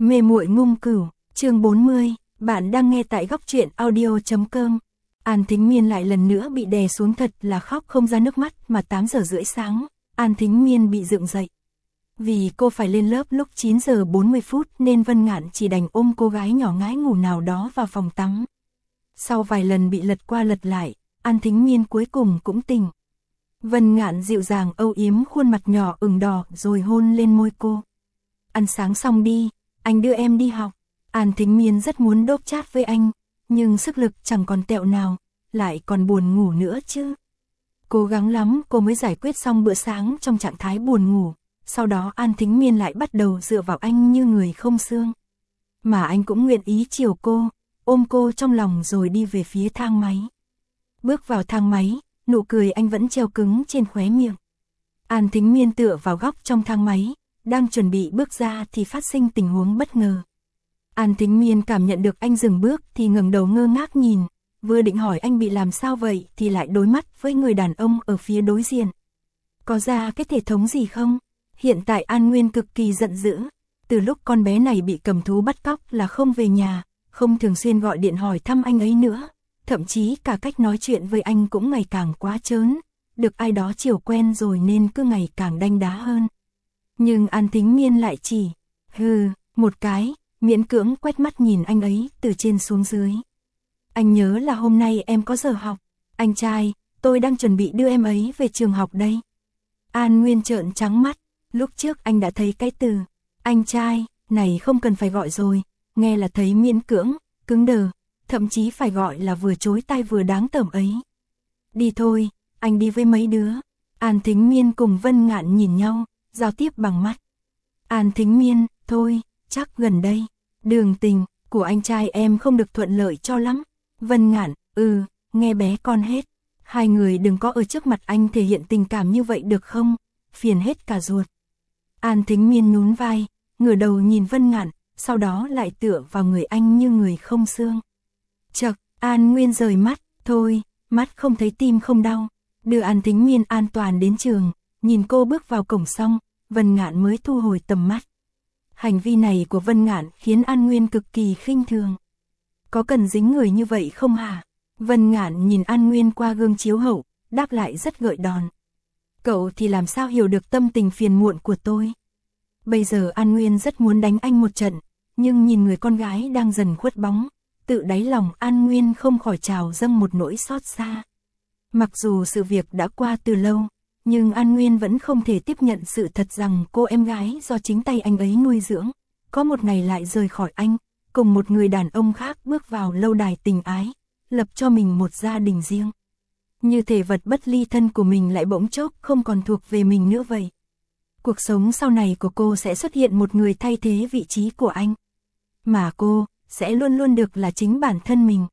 Mê muội ngung cửu, chương 40, bạn đang nghe tại góc truyện audio.com. An Thính Miên lại lần nữa bị đè xuống, thật là khóc không ra nước mắt, mà 8 giờ rưỡi sáng, An Thính Miên bị dựng dậy. Vì cô phải lên lớp lúc 9 giờ 40 phút nên Vân Ngạn chỉ đành ôm cô gái nhỏ ngái ngủ nào đó vào phòng tắm. Sau vài lần bị lật qua lật lại, An Thính Miên cuối cùng cũng tỉnh. Vân Ngạn dịu dàng âu yếm khuôn mặt nhỏ ửng đỏ rồi hôn lên môi cô. Ăn sáng xong đi, anh đưa em đi học. An Thính Miên rất muốn đốp chát với anh, nhưng sức lực chẳng còn tẹo nào, lại còn buồn ngủ nữa chứ. Cố gắng lắm cô mới giải quyết xong bữa sáng trong trạng thái buồn ngủ, sau đó An Thính Miên lại bắt đầu dựa vào anh như người không xương. Mà anh cũng nguyện ý chiều cô, ôm cô trong lòng rồi đi về phía thang máy. Bước vào thang máy, nụ cười anh vẫn treo cứng trên khóe miệng. An Thính Miên tựa vào góc trong thang máy, đang chuẩn bị bước ra thì phát sinh tình huống bất ngờ. An Thính Miên cảm nhận được anh dừng bước thì ngẩng đầu ngơ ngác nhìn, vừa định hỏi anh bị làm sao vậy thì lại đối mắt với người đàn ông ở phía đối diện. Có ra cái thể thống gì không? Hiện tại An Nguyên cực kỳ giận dữ, từ lúc con bé này bị cầm thú bắt cóc là không về nhà, không thường xuyên gọi điện hỏi thăm anh ấy nữa, thậm chí cả cách nói chuyện với anh cũng ngày càng quá trớn, được ai đó chiều quen rồi nên cứ ngày càng đanh đá hơn. Nhưng An Thính Miên lại chỉ một cái, miễn cưỡng quét mắt nhìn anh ấy từ trên xuống dưới. Anh nhớ là hôm nay em có giờ học. Anh trai, tôi đang chuẩn bị đưa em ấy về trường học đây. An Nguyên trợn trắng mắt, lúc trước anh đã thấy cái từ anh trai này không cần phải gọi rồi, nghe là thấy miễn cưỡng, cứng đờ, thậm chí phải gọi là vừa chối tai vừa đáng tởm ấy. Đi thôi, anh đi với mấy đứa. An Thính Miên cùng Vân Ngạn nhìn nhau, giao tiếp bằng mắt. An Thính Miên, thôi, chắc gần đây, đường tình của anh trai em không được thuận lợi cho lắm. Vân Ngạn, nghe bé con hết. Hai người đừng có ở trước mặt anh thể hiện tình cảm như vậy được không? Phiền hết cả ruột. An Thính Miên nhún vai, ngửa đầu nhìn Vân Ngạn, sau đó lại tựa vào người anh như người không xương. Chậc, An Nguyên rời mắt, thôi, mắt không thấy tim không đau. Đưa An Thính Miên an toàn đến trường, nhìn cô bước vào cổng xong, Vân Ngạn mới thu hồi tầm mắt. Hành vi này của Vân Ngạn khiến An Nguyên cực kỳ khinh thường. Có cần dính người như vậy không hả? Vân Ngạn nhìn An Nguyên qua gương chiếu hậu, đáp lại rất gợi đòn. Cậu thì làm sao hiểu được tâm tình phiền muộn của tôi? Bây giờ An Nguyên rất muốn đánh anh một trận, nhưng nhìn người con gái đang dần khuất bóng, tự đáy lòng An Nguyên không khỏi trào dâng một nỗi xót xa. Mặc dù sự việc đã qua từ lâu, nhưng An Nguyên vẫn không thể tiếp nhận sự thật rằng cô em gái do chính tay anh ấy nuôi dưỡng, có một ngày lại rời khỏi anh, cùng một người đàn ông khác bước vào lâu đài tình ái, lập cho mình một gia đình riêng. Như thể vật bất ly thân của mình lại bỗng chốc không còn thuộc về mình nữa vậy. Cuộc sống sau này của cô sẽ xuất hiện một người thay thế vị trí của anh. Mà cô sẽ luôn luôn được là chính bản thân mình.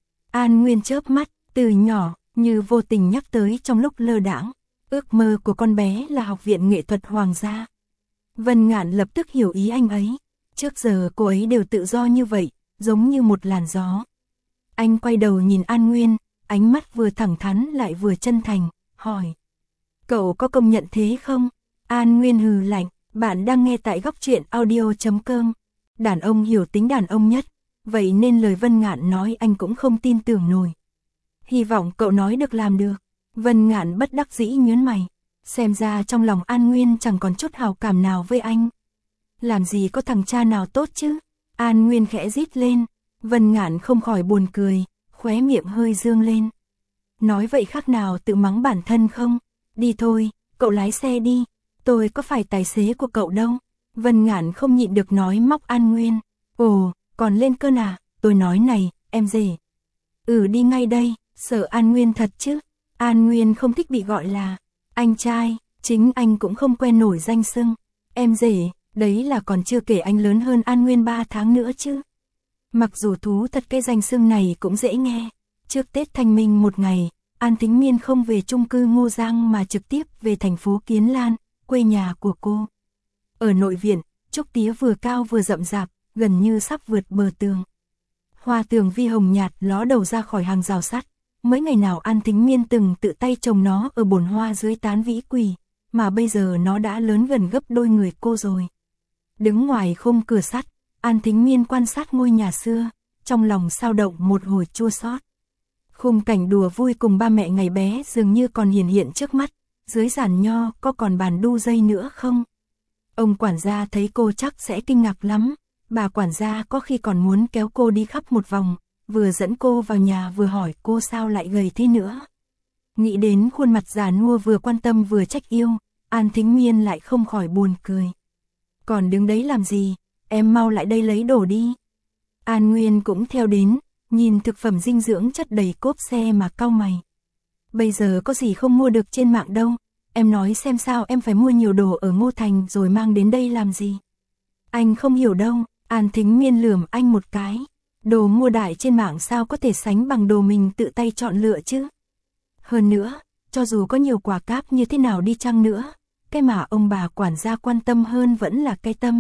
An Nguyên chớp mắt, từ nhỏ, như vô tình nhắc tới trong lúc lơ đãng. Ước mơ của con bé là học viện nghệ thuật hoàng gia. Vân Ngạn lập tức hiểu ý anh ấy. Trước giờ cô ấy đều tự do như vậy, giống như một làn gió. Anh quay đầu nhìn An Nguyên, ánh mắt vừa thẳng thắn lại vừa chân thành, hỏi. Cậu có công nhận thế không? An Nguyên hừ lạnh, bạn đang nghe tại góc truyện audio.com. Đàn ông hiểu tính đàn ông nhất, vậy nên lời Vân Ngạn nói anh cũng không tin tưởng nổi. Hy vọng cậu nói được làm được. Vân Ngạn bất đắc dĩ nhớn mày, xem ra trong lòng An Nguyên chẳng còn chút hào cảm nào với anh. Làm gì có thằng cha nào tốt chứ? An Nguyên khẽ rít lên, Vân Ngạn không khỏi buồn cười, khóe miệng hơi dương lên. Nói vậy khác nào tự mắng bản thân không? Đi thôi, cậu lái xe đi, tôi có phải tài xế của cậu đâu. Vân Ngạn không nhịn được nói móc An Nguyên. Ồ, còn lên cơn à? Tôi nói này, em rể. Đi ngay đây, sợ An Nguyên thật chứ. An Nguyên không thích bị gọi là anh trai, chính anh cũng không quen nổi danh xưng. Em rể, đấy là còn chưa kể anh lớn hơn An Nguyên 3 tháng nữa chứ. Mặc dù thú thật cái danh xưng này cũng dễ nghe. Trước Tết Thanh Minh một ngày, An Thính Miên không về chung cư Ngô Giang mà trực tiếp về thành phố Kiến Lan, quê nhà của cô. Ở nội viện, trúc tía vừa cao vừa rậm rạp, gần như sắp vượt bờ tường. Hoa tường vi hồng nhạt ló đầu ra khỏi hàng rào sắt. Mấy ngày nào An Thính Miên từng tự tay trồng nó ở bồn hoa dưới tán vĩ quỳ, mà bây giờ nó đã lớn gần gấp đôi người cô rồi. Đứng ngoài khung cửa sắt, An Thính Miên quan sát ngôi nhà xưa, trong lòng xao động một hồi chua xót. Khung cảnh đùa vui cùng ba mẹ ngày bé dường như còn hiển hiện trước mắt, dưới giàn nho có còn bàn đu dây nữa không? Ông quản gia thấy cô chắc sẽ kinh ngạc lắm, bà quản gia có khi còn muốn kéo cô đi khắp một vòng, vừa dẫn cô vào nhà vừa hỏi cô sao lại gầy thế nữa. Nghĩ đến khuôn mặt già nua vừa quan tâm vừa trách yêu, An Thính Miên lại không khỏi buồn cười. Còn đứng đấy làm gì, em mau lại đây lấy đồ đi. An Nguyên cũng theo đến, nhìn thực phẩm dinh dưỡng chất đầy cốp xe mà cau mày. Bây giờ có gì không mua được trên mạng đâu, em nói xem sao em phải mua nhiều đồ ở Ngô Thành rồi mang đến đây làm gì. Anh không hiểu đâu, An Thính Miên lườm anh một cái. Đồ mua đại trên mạng sao có thể sánh bằng đồ mình tự tay chọn lựa chứ. Hơn nữa, cho dù có nhiều quả cáp như thế nào đi chăng nữa, cái mà ông bà quản gia quan tâm hơn vẫn là cái tâm.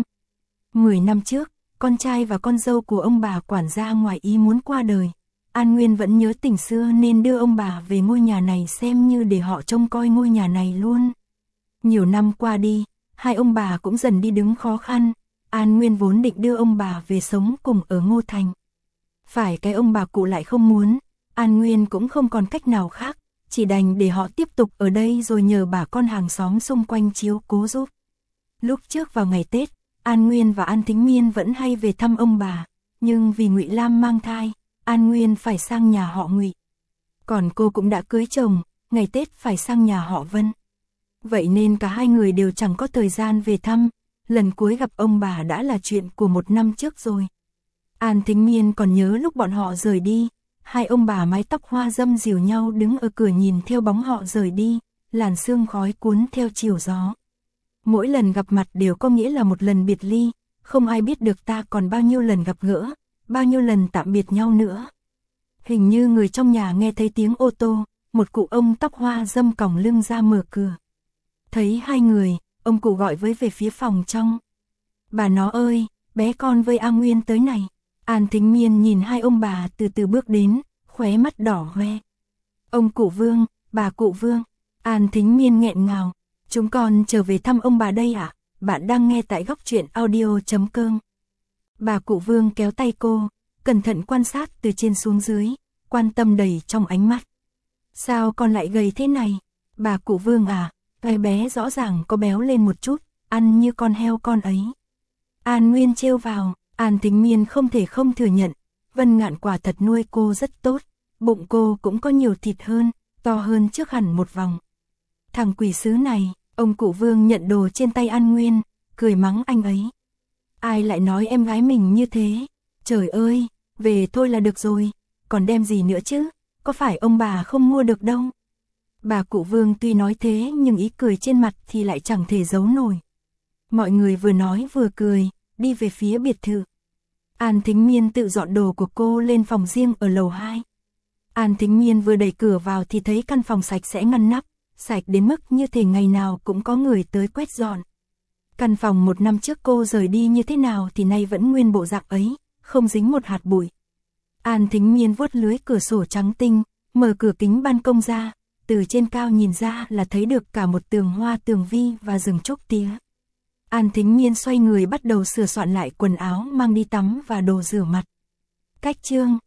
10 năm trước, con trai và con dâu của ông bà quản gia ngoài ý muốn qua đời. An Nguyên vẫn nhớ tình xưa nên đưa ông bà về ngôi nhà này xem như để họ trông coi ngôi nhà này luôn. Nhiều năm qua đi, hai ông bà cũng dần đi đứng khó khăn. An Nguyên vốn định đưa ông bà về sống cùng ở Ngô Thành. Phải cái ông bà cụ lại không muốn, An Nguyên cũng không còn cách nào khác, chỉ đành để họ tiếp tục ở đây rồi nhờ bà con hàng xóm xung quanh chiếu cố giúp. Lúc trước vào ngày Tết, An Nguyên và An Thính Miên vẫn hay về thăm ông bà, nhưng vì Ngụy Lam mang thai, An Nguyên phải sang nhà họ Ngụy. Còn cô cũng đã cưới chồng, ngày Tết phải sang nhà họ Vân. Vậy nên cả hai người đều chẳng có thời gian về thăm, lần cuối gặp ông bà đã là chuyện của 1 năm trước rồi. An Thính Miên còn nhớ lúc bọn họ rời đi, hai ông bà mái tóc hoa râm dìu nhau đứng ở cửa nhìn theo bóng họ rời đi, làn sương khói cuốn theo chiều gió. Mỗi lần gặp mặt đều có nghĩa là một lần biệt ly, không ai biết được ta còn bao nhiêu lần gặp gỡ, bao nhiêu lần tạm biệt nhau nữa. Hình như người trong nhà nghe thấy tiếng ô tô, một cụ ông tóc hoa râm còng lưng ra mở cửa. Thấy hai người, ông cụ gọi với về phía phòng trong. Bà nó ơi, bé con với A Nguyên tới này. An Thính Miên nhìn hai ông bà từ từ bước đến, khóe mắt đỏ hoe. Ông cụ Vương, bà cụ Vương. An Thính Miên nghẹn ngào. Chúng con trở về thăm ông bà đây ạ. Bạn đang nghe tại góc truyện audio.com. Bà cụ Vương kéo tay cô, cẩn thận quan sát từ trên xuống dưới, quan tâm đầy trong ánh mắt. Sao con lại gầy thế này? Bà cụ Vương à, cái bé rõ ràng có béo lên một chút, ăn như con heo con ấy. An Nguyên trêu vào. An Thính Miên không thể không thừa nhận, Vân Ngạn quả thật nuôi cô rất tốt, bụng cô cũng có nhiều thịt hơn, to hơn trước hẳn một vòng. Thằng quỷ sứ này, ông cụ Vương nhận đồ trên tay An Nguyên, cười mắng anh ấy. Ai lại nói em gái mình như thế? Trời ơi, về thôi là được rồi, còn đem gì nữa chứ, có phải ông bà không mua được đâu. Bà cụ Vương tuy nói thế nhưng ý cười trên mặt thì lại chẳng thể giấu nổi. Mọi người vừa nói vừa cười, đi về phía biệt thự. An Thính Miên tự dọn đồ của cô lên phòng riêng ở lầu 2. An Thính Miên vừa đẩy cửa vào thì thấy căn phòng sạch sẽ ngăn nắp, sạch đến mức như thể ngày nào cũng có người tới quét dọn. Căn phòng 1 năm trước cô rời đi như thế nào thì nay vẫn nguyên bộ dạng ấy, không dính một hạt bụi. An Thính Miên vuốt lưới cửa sổ trắng tinh, mở cửa kính ban công ra, từ trên cao nhìn ra là thấy được cả một tường hoa tường vi và rừng trúc tía. An Thính Miên xoay người bắt đầu sửa soạn lại quần áo mang đi tắm và đồ rửa mặt. Cách chương